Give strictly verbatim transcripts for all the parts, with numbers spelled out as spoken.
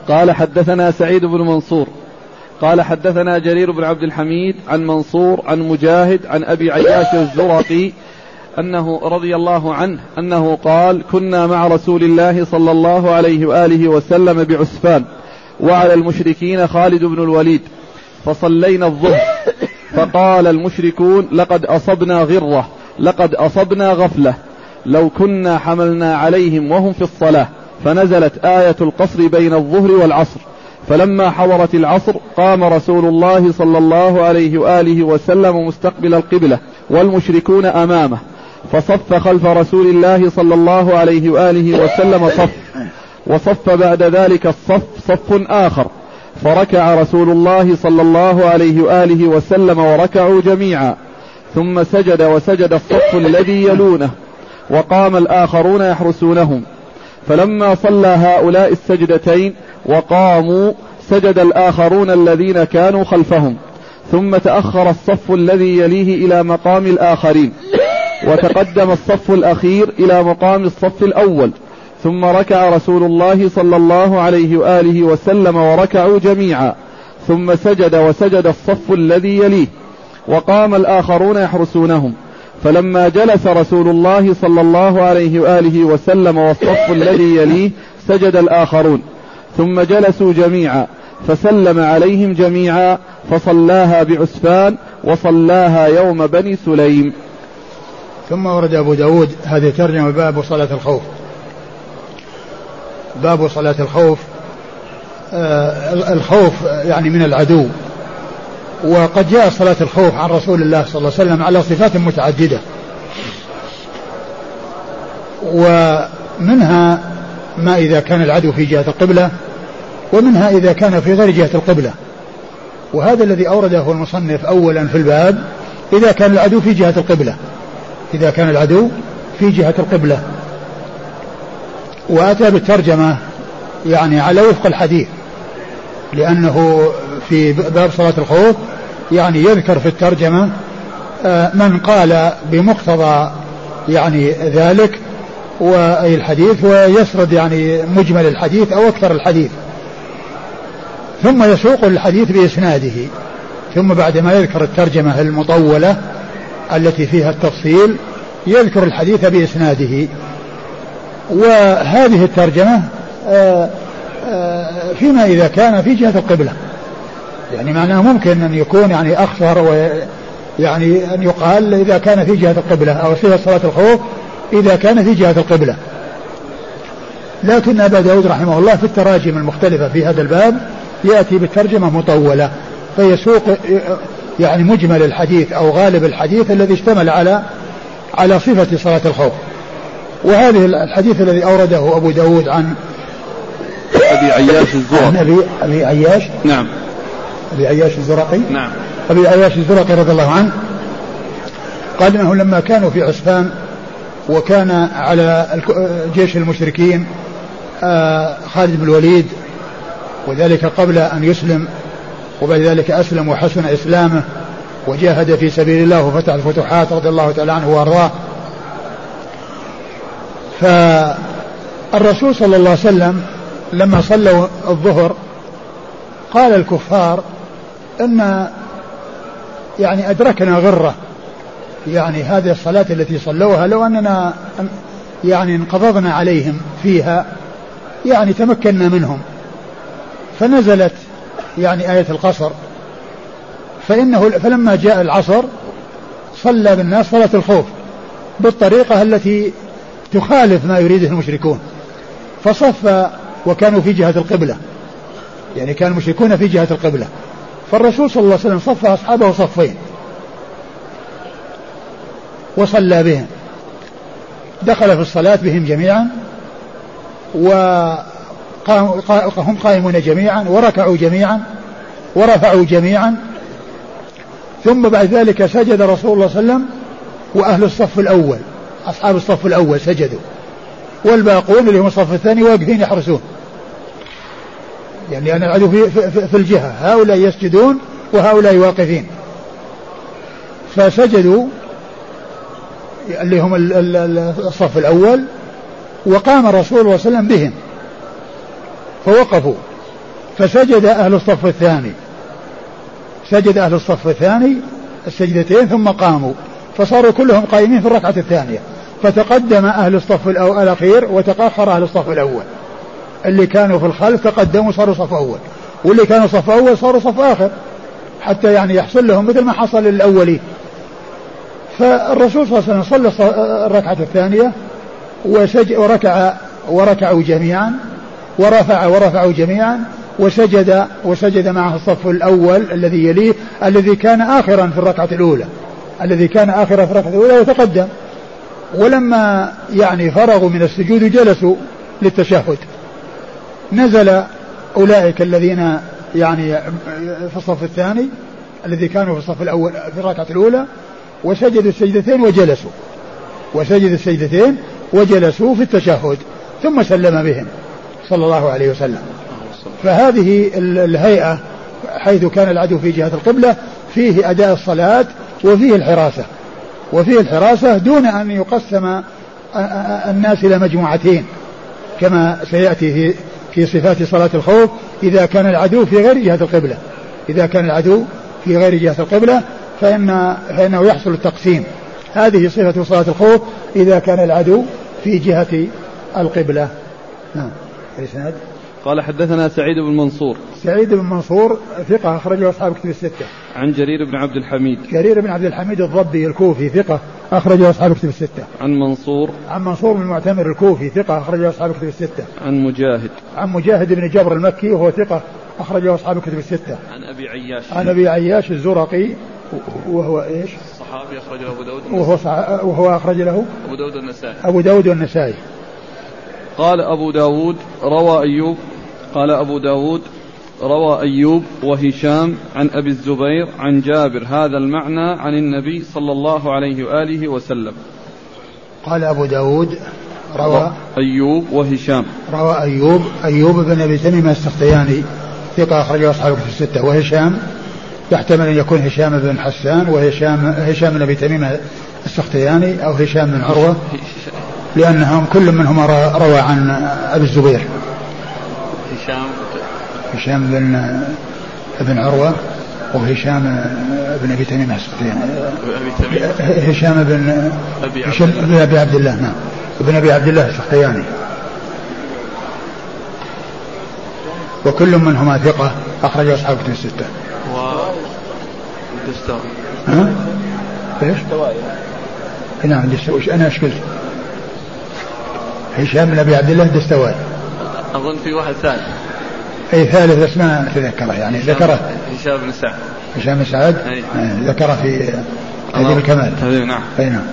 قال حدثنا سعيد بن منصور قال حدثنا جرير بن عبد الحميد عن منصور عن مجاهد عن أبي عياش الزرقي أنه رضي الله عنه أنه قال كنا مع رسول الله صلى الله عليه وآله وسلم بعسفان وعلى المشركين خالد بن الوليد فصلينا الظهر فقال المشركون لقد أصبنا غرة لقد أصبنا غفلة لو كنا حملنا عليهم وهم في الصلاة. فنزلت آية القصر بين الظهر والعصر. فلما حضرت العصر قام رسول الله صلى الله عليه وآله وسلم مستقبل القبلة والمشركون أمامه فصف خلف رسول الله صلى الله عليه وآله وسلم صف وصف بعد ذلك الصف صف آخر فركع رسول الله صلى الله عليه وآله وسلم وركعوا جميعا ثم سجد وسجد الصف الذي يلونه وقام الآخرون يحرسونهم. فلما صلى هؤلاء السجدتين وقاموا سجد الآخرون الذين كانوا خلفهم ثم تأخر الصف الذي يليه إلى مقام الآخرين وتقدم الصف الأخير إلى مقام الصف الأول ثم ركع رسول الله صلى الله عليه وآله وسلم وركعوا جميعا ثم سجد وسجد الصف الذي يليه وقام الآخرون يحرسونهم. فلما جلس رسول الله صلى الله عليه وآله وسلم والصف الذي يليه سجد الآخرون ثم جلسوا جميعا فسلم عليهم جميعا فصلاها بعسفان وصلاها يوم بني سليم. ثم ورد أبو داود هذه ترجمة باب صلاة الخوف. باب صلاة الخوف. آه الخوف يعني من العدو. وقد جاء صلاة الخوف عن رسول الله صلى الله عليه وسلم على صفات متعددة ومنها ما إذا كان العدو في جهة القبلة ومنها إذا كان في غير جهة القبلة. وهذا الذي أورده المصنف أولا في الباب إذا كان العدو في جهة القبلة إذا كان العدو في جهة القبلة وأتى بالترجمة يعني على وفق الحديث لأنه في باب صلاة الخوف يعني يذكر في الترجمة من قال بمقتضى يعني ذلك وأي الحديث ويسرد يعني مجمل الحديث أو أكثر الحديث ثم يسوق الحديث بإسناده ثم بعد ما يذكر الترجمة المطولة التي فيها التفصيل يذكر الحديث بإسناده. وهذه الترجمة فيما إذا كان في جهة القبلة يعني معناه ممكن أن يكون يعني أخصر ويعني أن يقال إذا كان في جهة القبلة أو صفة صلاة الخوف إذا كان في جهة القبلة. لكن أبا داود رحمه الله في التراجم المختلفة في هذا الباب يأتي بالترجمة مطولة فيسوق يعني مجمل الحديث أو غالب الحديث الذي اشتمل على على صفة صلاة الخوف. وهذه الحديث الذي أورده أبو داود عن أبي عياش الزرقي أبي, أبي عياش نعم أبي عياش الزرقي نعم أبي عياش الزرقي رضي الله عنه قال إنه لما كانوا في عسفان وكان على جيش المشركين خالد بن الوليد وذلك قبل أن يسلم وبعد ذلك أسلم وحسن إسلامه وجاهد في سبيل الله وفتح الفتوحات رضي الله تعالى عنه وأرضاه. فالرسول صلى الله عليه وسلم لما صلوا الظهر قال الكفار إن يعني أدركنا غرة يعني هذه الصلاة التي صلوها لو أننا يعني انقضضنا عليهم فيها يعني تمكنا منهم. فنزلت يعني آية القصر فإنه فلما جاء العصر صلى بالناس صلاة الخوف بالطريقة التي تخالف ما يريده المشركون فصف وكانوا في جهة القبلة يعني كان المشركون في جهة القبلة فالرسول صلى الله عليه وسلم صف أصحابه صفين وصلى بهم دخل في الصلاة بهم جميعا وهم قائمون جميعا وركعوا جميعا ورفعوا جميعا ثم بعد ذلك سجد رسول الله صلى الله عليه وسلم وأهل الصف الأول أصحاب الصف الأول سجدوا والباقون اللي هم الصف الثاني واقفين يحرسون يعني أنا العدو في, في, في الجهة هؤلاء يسجدون وهؤلاء واقفين فسجدوا اللي هم الصف الأول وقام الرسول صلى الله عليه وسلم بهم فوقفوا فسجد أهل الصف الثاني سجد أهل الصف الثاني السجدتين ثم قاموا، فصاروا كلهم قائمين في الركعة الثانية، فتقدم أهل الصف الأخير وتقاخر أهل الصف الأول. اللي كانوا في الخلف تقدموا صاروا صف أول، واللي كانوا صف أول صاروا صف آخر، حتى يعني يحصل لهم مثل ما حصل للأولين. فالرسول صلى الله عليه وسلم صلى الركعة الثانية وركع وركعوا جميعا ورفع ورفعوا جميعا وسجد وسجد معه الصف الأول الذي يليه الذي كان آخرا في الركعة الأولى الذي كان آخرا في الركعة الأولى وتقدم. ولما يعني فرغوا من السجود جلسوا للتشهد، نزل أولئك الذين يعني في الصف الثاني الذي كانوا في الصف الأول في الركعة الأولى وسجدوا السجدتين وجلسوا وسجدوا السجدتين وجلسوا في التشهد، ثم سلم بهم صلى الله عليه وسلم. فهذه الهيئة حيث كان العدو في جهة القبلة فيه أداء الصلاة وفيه الحراسة وفيه الحراسة دون أن يقسم الناس إلى مجموعتين كما سيأتي في في صفات صلاة الخوف إذا كان العدو في غير جهة القبلة. إذا كان العدو في غير جهة القبلة فإن فإنه يحصل التقسيم. هذه صفة صلاة الخوف إذا كان العدو في جهة القبلة. نعم. الإسناد قال حدثنا سعيد بن منصور. سعيد بن منصور ثقة أخرجه أصحاب كتب الستة. عن جرير بن عبد الحميد. جرير بن عبد الحميد الضبي الكوفي ثقة أخرجه أصحاب كتب الستة. عن منصور. عن منصور بن المعتمر الكوفي ثقة أخرجه أصحاب كتب الستة. عن مجاهد. عن مجاهد بن جبر المكي وهو ثقة أخرجه أصحاب كتب الستة. عن أبي عياش. عن أبي عياش الزرقي وهو إيش؟ صحابي أخرجه أبو داود. وهو صح... وهو أخرج له أبو داود والنسائي. أبو داود والنسائي. قال أبو داود روى أيوب قال أبو داود روى أيوب وهشام عن أبي الزبير عن جابر هذا المعنى عن النبي صلى الله عليه وآله وسلم. قال أبو داود روى أيوب وهشام روى أيوب أيوب بن أبي تميم السختياني ثقة أخرجه أصحاب الكتب الستة. وهشام يحتمل أن يكون هشام بن حسان وهشام هشام بن أبي تميم السختياني أو هشام بن عروة لأنهم كل منهم روى عن أبي الزبير. هشام هشام بن ابن عروة وهشام بن أبي تميم السختياني هشام بن أبي, أبي عبد الله نعم ابن أبي عبد الله السختياني وكل منهما ثقة أخرج أصحاب كتب الستة. والدستوائي ها؟ إيش؟ نعم الدستوائي. أنا أشكلت هشام بن أبي عبد الله الدستوائي. أظن في واحد ثالث أي ثالث بس ما تذكره يعني ذكره هشام بن سعد. هشام بن سعد ذكره في تهذيب الكمال. نعم. أي نعم.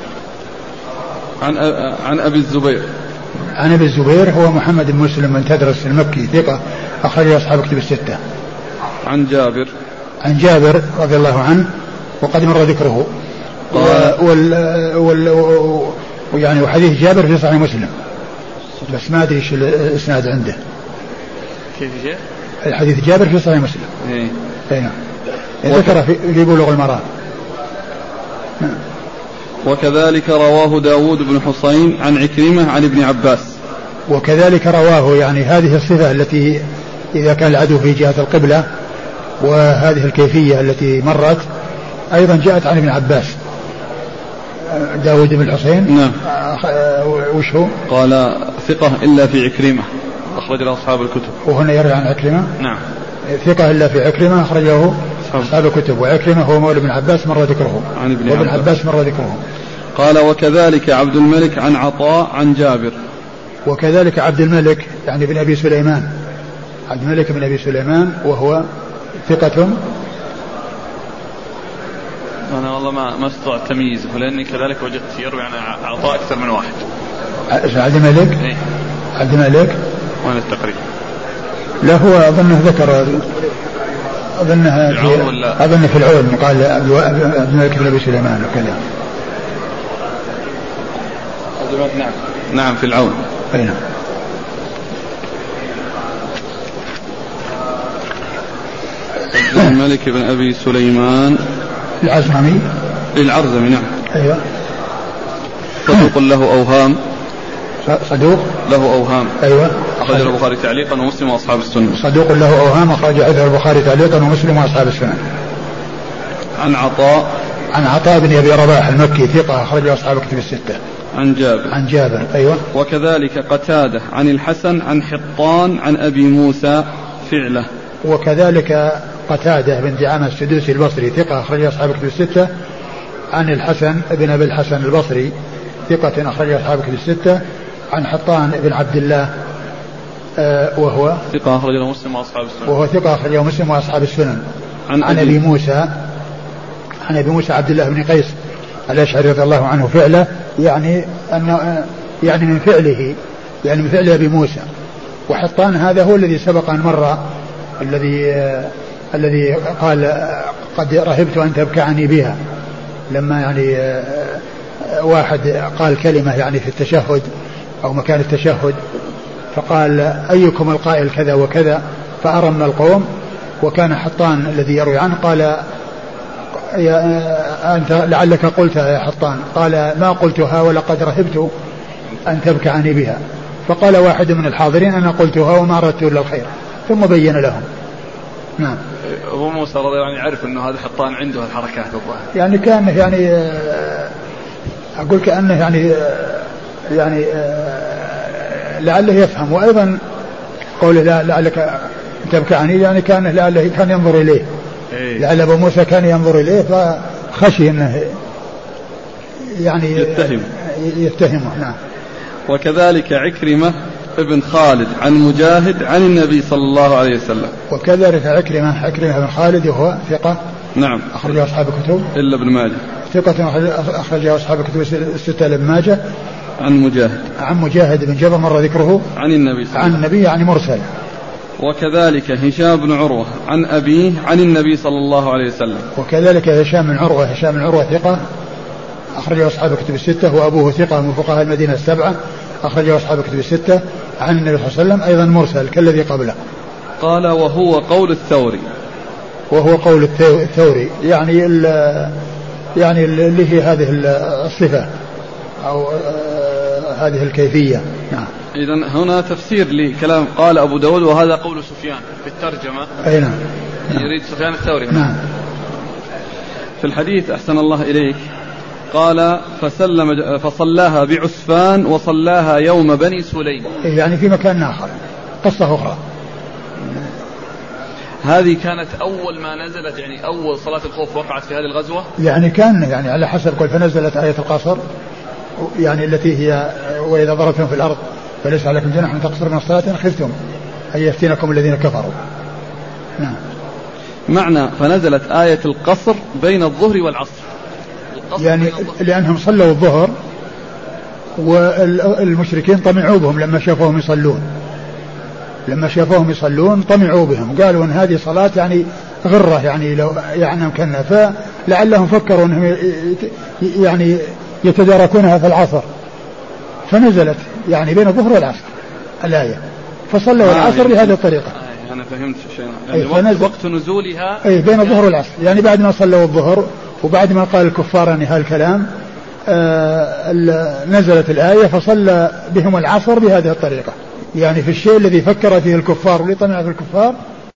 عن عن أبي الزبير. عن أبي الزبير هو محمد بن مسلم بن تدرس المكي ثقة أخرج أصحاب كتب الستة. عن جابر. عن جابر رضي الله عنه وقد مر ذكره. وال وال ويعني وحديث جابر في صحيح مسلم بس ما أدري إيش الإسناد عنده. كيف شيء؟ الحديث جابر في صحيح مسلم. إيه. إيه نعم. ذكر في في بلوغ المرام. نعم. وكذلك رواه داود بن حسين عن عكرمة عن ابن عباس. وكذلك رواه يعني هذه الصفة التي إذا كان العدو في جهة القبلة وهذه الكيفية التي مرت أيضا جاءت عن ابن عباس. داود بن الحسين. نعم. وش هو؟ قال ثقة إلا في عكرمة أخرج له أصحاب الكتب. وهنا يروي عن عكرمة. نعم. ثقة إلا في عكرمة أخرجه أصحاب الكتب. وعكرمة هو مولى ابن عباس مر ذكره. عن ابن وابن عباس. عباس مر ذكره. قال وكذلك عبد الملك عن عطاء عن جابر. وكذلك عبد الملك يعني بن أبي سليمان عبد الملك بن أبي سليمان وهو ثقة. أنا والله ما ما استطعت تمييزه لأني كذلك وجدت يروي عن عطاء أكثر من واحد. عبد الملك. إيه؟ عبد الملك. وين التقريب؟ لا هو أظنه ذكر أظنها في أظن في العون قال عبد الملك بن أبي سليمان وكذا. نعم. نعم في العون. أين؟ عبد الملك بن أبي سليمان العزمي. العرزمي نعم. أيوة. صدوق له أوهام. صدوق له أوهام. أيوة. أخرج البخاري تعليقا ومسلم وأصحاب السنة. صدوق له أوهام، أخرج البخاري تعليقا ومسلم وأصحاب السنة. عن عطاء عن عطاء بن أبي رباح المكي ثقة، أخرج أصحاب الكتب الستة. عن جابر عن جابر أيوة. وكذلك قتادة عن الحسن عن حطان عن أبي موسى فعله. وكذلك قتادة بن دعامة السدوسي البصري ثقة، أخرج أصحاب الكتب الستة. عن الحسن بن أبي الحسن البصري ثقة، أخرج أصحاب الكتب الستة. عن حطان بن عبد الله آه وهو ثقة، أخرجه مسلم وأصحاب السنن. وهو ثقة، أخرجه مسلم وأصحاب السنن. عن, عن أبي موسى عن أبي موسى عبد الله بن قيس الأشعري رضي الله عنه فعله، يعني أنه يعني من فعله يعني من فعل أبي موسى. وحطان هذا هو الذي سبق أن مر، الذي آه الذي قال آه قد رهبت أن تبكعني بها، لما يعني آه واحد قال كلمة يعني في التشهد أو مكان التشهد، فقال أيكم القائل كذا وكذا، فأرم القوم. وكان حطان الذي يروي عنه قال يا أنت لعلك قلتها يا حطان، قال ما قلتها ولقد رهبت أن تبكعني بها. فقال واحد من الحاضرين أنا قلتها وما أردت إلا الخير، ثم بين لهم. نعم. أبو موسى رضي الله عنه يعرف أنه هذا حطان عنده الحركات الظاهرة، يعني كان يعني أقول كأنه يعني يعني لعله يفهم. وأيضا قوله لعلك تبكعني يعني كان لعله كان ينظر إليه، لعل أبو موسى كان ينظر إليه فخشي أنه يعني يتهم يتهمه. نعم. وكذلك عكرمة ابن خالد عن مجاهد عن النبي صلى الله عليه وسلم. وكذلك عكرمة عكرمة بن خالد وهو ثقة، نعم، أخرجه أصحاب الكتب إلا ابن ماجه، ثقة أخرجه أصحاب الكتب الستة إلا ابن ماجه. عن مجاهد عن مجاهد بن جبر مر ذكره عن النبي صلى الله عليه وسلم، عن النبي يعني مرسل. وكذلك هشام بن عروة عن أبيه عن النبي صلى الله عليه وسلم. وكذلك هشام بن عروة هشام بن عروة ثقة، أخرجه أصحاب الكتب الستة، وأبوه ثقة من فقهاء المدينة السبعة، أخرجه أصحاب الكتب الستة. عن النبي صلى الله عليه وسلم أيضا مرسل كالذي قبله. قال وهو قول الثوري. وهو قول الثوري يعني يعني اللي هي هذه الصفة أو هذه الكيفية. نعم. إذن هنا تفسير لكلام قال أبو داود وهذا قول سفيان في الترجمة. أي نعم. يريد سفيان الثوري. نعم. في الحديث أحسن الله إليك قال فسلم فصلاها بعسفان وصلاها يوم بني سليم، يعني في مكان آخر، قصة أخرى. هذه كانت أول ما نزلت، يعني أول صلاة الخوف وقعت في هذه الغزوة. يعني كان يعني على حسب كل فنزلت آية القصر، يعني التي هي وإذا ضربتم في الأرض فليس عليكم جناح أن تقصروا من الصلاة إن خفتم أن يفتنكم الذين كفروا. نعم. معنى فنزلت آية القصر بين الظهر والعصر، يعني لأنهم صلوا الظهر والمشركين طمعوا بهم لما شافوهم يصلون لما شافوهم يصلون طمعوا بهم، قالوا ان هذه صلاة يعني غرة، يعني لو يعني امكننا، فلعلهم فكروا انهم يعني يتداركونها في العصر، فنزلت يعني بين الظهر والعصر الآية، فصلوا العصر بهذه الطريقة. أنا فهمت شيء، يعني وقت, وقت نزولها أي بين الظهر والعصر، يعني بعد ما صلوا الظهر وبعد ما قال الكفار يعني هالكلام آه نزلت الآية فصلى بهم العصر بهذه الطريقة، يعني في الشيء الذي فكر فيه الكفار واللي طمع في الكفار